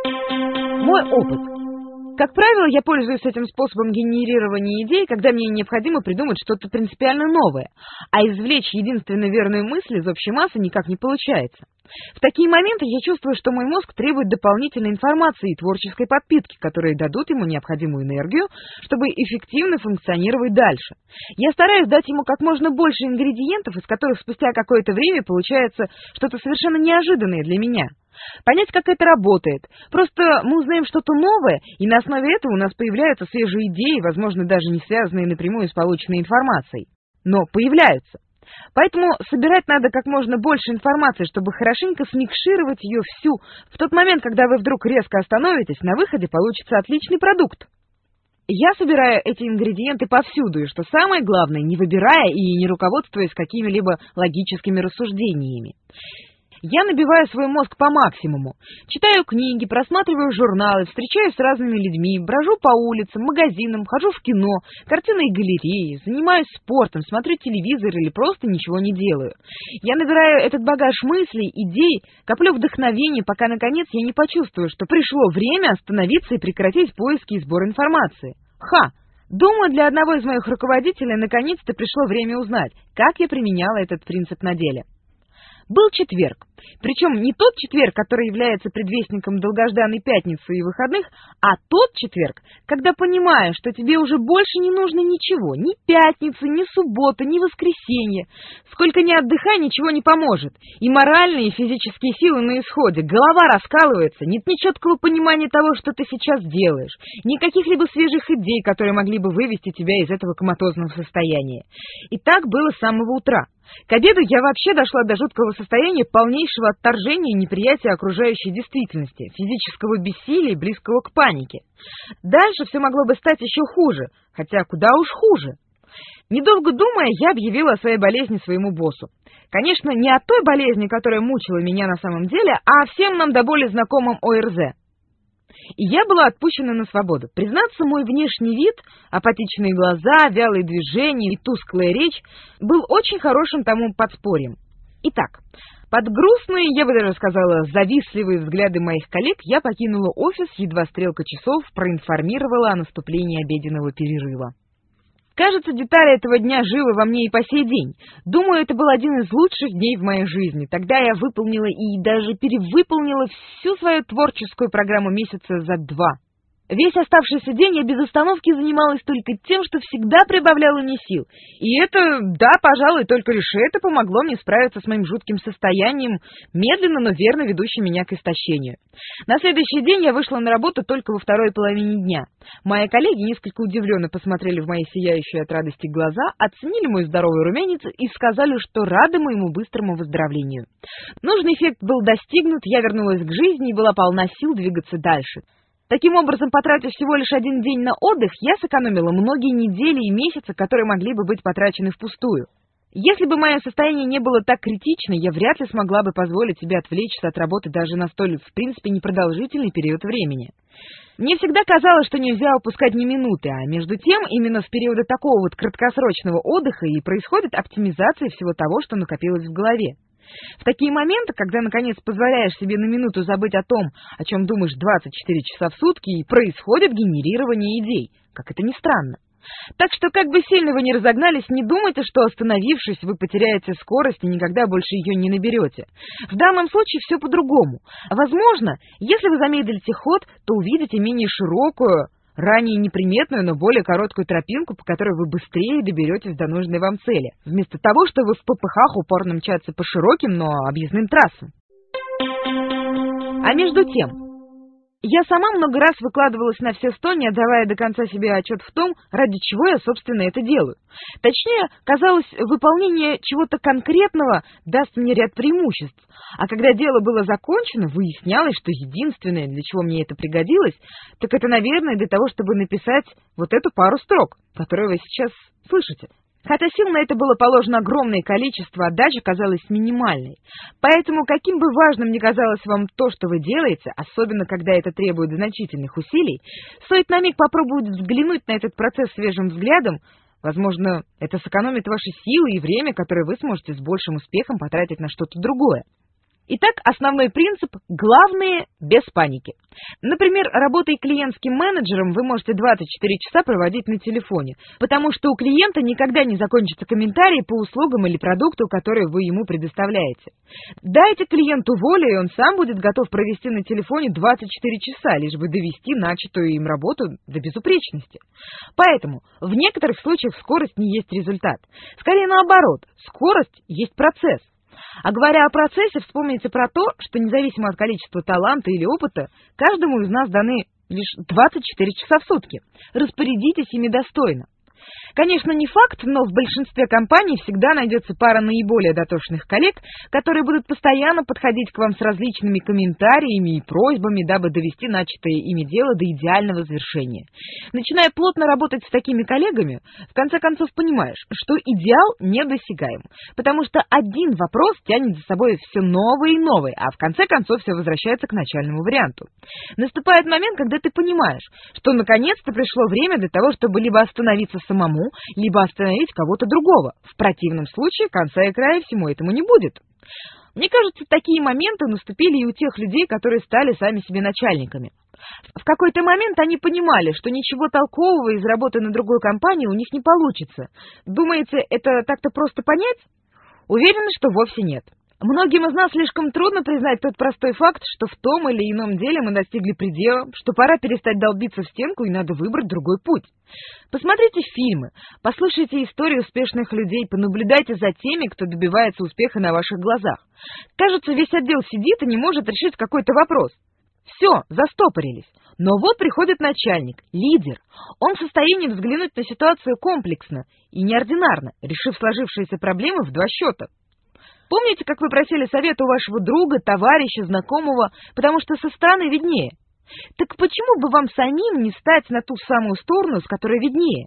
Мой опыт. Как правило, я пользуюсь этим способом генерирования идей, когда мне необходимо придумать что-то принципиально новое, а извлечь единственно верную мысль из общей массы никак не получается. В такие моменты я чувствую, что мой мозг требует дополнительной информации и творческой подпитки, которые дадут ему необходимую энергию, чтобы эффективно функционировать дальше. Я стараюсь дать ему как можно больше ингредиентов, из которых спустя какое-то время получается что-то совершенно неожиданное для меня. Понять, как это работает. Просто мы узнаем что-то новое, и на основе этого у нас появляются свежие идеи, возможно, даже не связанные напрямую с полученной информацией. Но появляются. Поэтому собирать надо как можно больше информации, чтобы хорошенько смикшировать ее всю. В тот момент, когда вы вдруг резко остановитесь, на выходе получится отличный продукт. Я собираю эти ингредиенты повсюду, и, что самое главное, не выбирая и не руководствуясь какими-либо логическими рассуждениями. Я набиваю свой мозг по максимуму. Читаю книги, просматриваю журналы, встречаюсь с разными людьми, брожу по улицам, магазинам, хожу в кино, картинные галереи, занимаюсь спортом, смотрю телевизор или просто ничего не делаю. Я набираю этот багаж мыслей, идей, коплю вдохновение, пока, наконец, я не почувствую, что пришло время остановиться и прекратить поиски и сбор информации. Думаю, для одного из моих руководителей наконец-то пришло время узнать, как я применяла этот принцип на деле. Был четверг, причем не тот четверг, который является предвестником долгожданной пятницы и выходных, а тот четверг, когда понимаешь, что тебе уже больше не нужно ничего, ни пятницы, ни субботы, ни воскресенье. Сколько ни отдыхай, ничего не поможет. И моральные, и физические силы на исходе, голова раскалывается, нет ни четкого понимания того, что ты сейчас делаешь, ни каких-либо свежих идей, которые могли бы вывести тебя из этого коматозного состояния. И так было с самого утра. К обеду я вообще дошла до жуткого состояния полнейшего отторжения и неприятия окружающей действительности, физического бессилия, близкого к панике. Дальше все могло бы стать еще хуже, хотя куда уж хуже. Недолго думая, я объявила о своей болезни своему боссу. Конечно, не о той болезни, которая мучила меня на самом деле, а о всем нам до боли знакомом ОРЗ. И я была отпущена на свободу. Признаться, мой внешний вид, апатичные глаза, вялые движения и тусклая речь был очень хорошим тому подспорьем. Итак, под грустные, я бы даже сказала, завистливые взгляды моих коллег я покинула офис, едва стрелка часов проинформировала о наступлении обеденного перерыва. Кажется, детали этого дня живы во мне и по сей день. Думаю, это был один из лучших дней в моей жизни. Тогда я выполнила и даже перевыполнила всю свою творческую программу месяца за 2. Весь оставшийся день я без остановки занималась только тем, что всегда прибавляло мне сил. И это, да, пожалуй, только лишь это помогло мне справиться с моим жутким состоянием, медленно, но верно ведущим меня к истощению. На следующий день я вышла на работу только во второй половине дня. Мои коллеги несколько удивленно посмотрели в мои сияющие от радости глаза, оценили мой здоровый румянец и сказали, что рады моему быстрому выздоровлению. Нужный эффект был достигнут, я вернулась к жизни и была полна сил двигаться дальше. Таким образом, потратив всего лишь один день на отдых, я сэкономила многие недели и месяцы, которые могли бы быть потрачены впустую. Если бы мое состояние не было так критично, я вряд ли смогла бы позволить себе отвлечься от работы даже на столь, в принципе, непродолжительный период времени. Мне всегда казалось, что нельзя упускать ни минуты, а между тем, именно в периоды такого вот краткосрочного отдыха и происходит оптимизация всего того, что накопилось в голове. В такие моменты, когда, наконец, позволяешь себе на минуту забыть о том, о чем думаешь 24 часа в сутки, и происходит генерирование идей, как это ни странно. Так что, как бы сильно вы ни разогнались, не думайте, что, остановившись, вы потеряете скорость и никогда больше ее не наберете. В данном случае все по-другому. Возможно, если вы замедлите ход, то увидите менее широкую, ранее неприметную, но более короткую тропинку, по которой вы быстрее доберетесь до нужной вам цели, вместо того, чтобы в попыхах упорно мчаться по широким, но объездным трассам. А между тем, я сама много раз выкладывалась на все 100, не отдавая до конца себе отчет в том, ради чего я, собственно, это делаю. Точнее, казалось, выполнение чего-то конкретного даст мне ряд преимуществ. А когда дело было закончено, выяснялось, что единственное, для чего мне это пригодилось, так это, наверное, для того, чтобы написать вот эту пару строк, которую вы сейчас слышите. Хотя сил на это было положено огромное количество, отдача казалась минимальной. Поэтому, каким бы важным ни казалось вам то, что вы делаете, особенно когда это требует значительных усилий, стоит на миг попробовать взглянуть на этот процесс свежим взглядом. Возможно, это сэкономит ваши силы и время, которые вы сможете с большим успехом потратить на что-то другое. Итак, основной принцип – главное – без паники. Например, работая клиентским менеджером, вы можете 24 часа проводить на телефоне, потому что у клиента никогда не закончатся комментарии по услугам или продукту, которые вы ему предоставляете. Дайте клиенту волю, и он сам будет готов провести на телефоне 24 часа, лишь бы довести начатую им работу до безупречности. Поэтому в некоторых случаях скорость не есть результат. Скорее наоборот, скорость есть процесс. А говоря о процессе, вспомните про то, что независимо от количества таланта или опыта, каждому из нас даны лишь 24 часа в сутки. Распорядитесь ими достойно. Конечно, не факт, но в большинстве компаний всегда найдется пара наиболее дотошных коллег, которые будут постоянно подходить к вам с различными комментариями и просьбами, дабы довести начатое ими дело до идеального завершения. Начиная плотно работать с такими коллегами, в конце концов понимаешь, что идеал недосягаем, потому что один вопрос тянет за собой все новые и новые, а в конце концов все возвращается к начальному варианту. Наступает момент, когда ты понимаешь, что наконец-то пришло время для того, чтобы либо остановиться самому, либо остановить кого-то другого. В противном случае конца и края всему этому не будет. Мне кажется, такие моменты наступили и у тех людей, которые стали сами себе начальниками. В какой-то момент они понимали, что ничего толкового из работы на другой компании у них не получится. Думаете, это так-то просто понять? Уверены, что вовсе нет. Многим из нас слишком трудно признать тот простой факт, что в том или ином деле мы достигли предела, что пора перестать долбиться в стенку и надо выбрать другой путь. Посмотрите фильмы, послушайте истории успешных людей, понаблюдайте за теми, кто добивается успеха на ваших глазах. Кажется, весь отдел сидит и не может решить какой-то вопрос. Все, застопорились. Но вот приходит начальник, лидер. Он в состоянии взглянуть на ситуацию комплексно и неординарно, решив сложившиеся проблемы в 2 счета. Помните, как вы просили совета у вашего друга, товарища, знакомого, потому что со стороны виднее? Так почему бы вам самим не стать на ту самую сторону, с которой виднее?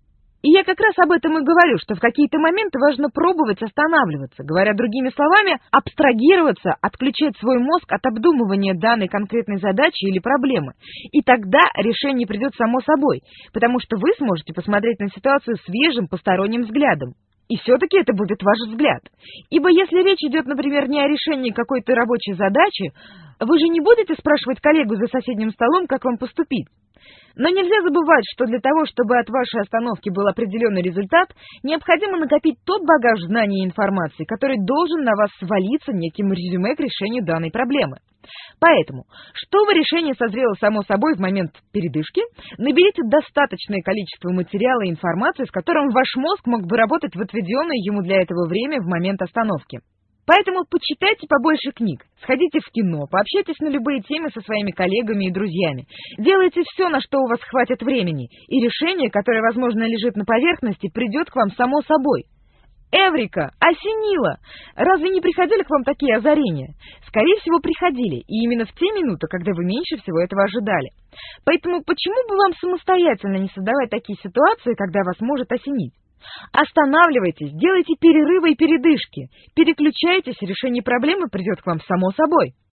И я как раз об этом и говорю, что в какие-то моменты важно пробовать останавливаться, говоря другими словами, абстрагироваться, отключать свой мозг от обдумывания данной конкретной задачи или проблемы. И тогда решение придет само собой, потому что вы сможете посмотреть на ситуацию свежим, посторонним взглядом. И все-таки это будет ваш взгляд. Ибо если речь идет, например, не о решении какой-то рабочей задачи, вы же не будете спрашивать коллегу за соседним столом, как вам поступить. Но нельзя забывать, что для того, чтобы от вашей остановки был определенный результат, необходимо накопить тот багаж знаний и информации, который должен на вас свалиться неким резюме к решению данной проблемы. Поэтому, чтобы решение созрело само собой в момент передышки, наберите достаточное количество материала и информации, с которым ваш мозг мог бы работать в отведенное ему для этого время в момент остановки. Поэтому почитайте побольше книг, сходите в кино, пообщайтесь на любые темы со своими коллегами и друзьями. Делайте все, на что у вас хватит времени, и решение, которое, возможно, лежит на поверхности, придет к вам само собой. Эврика! Осенило! Разве не приходили к вам такие озарения? Скорее всего, приходили, и именно в те минуты, когда вы меньше всего этого ожидали. Поэтому почему бы вам самостоятельно не создавать такие ситуации, когда вас может осенить? Останавливайтесь, делайте перерывы и передышки, переключайтесь, решение проблемы придет к вам само собой.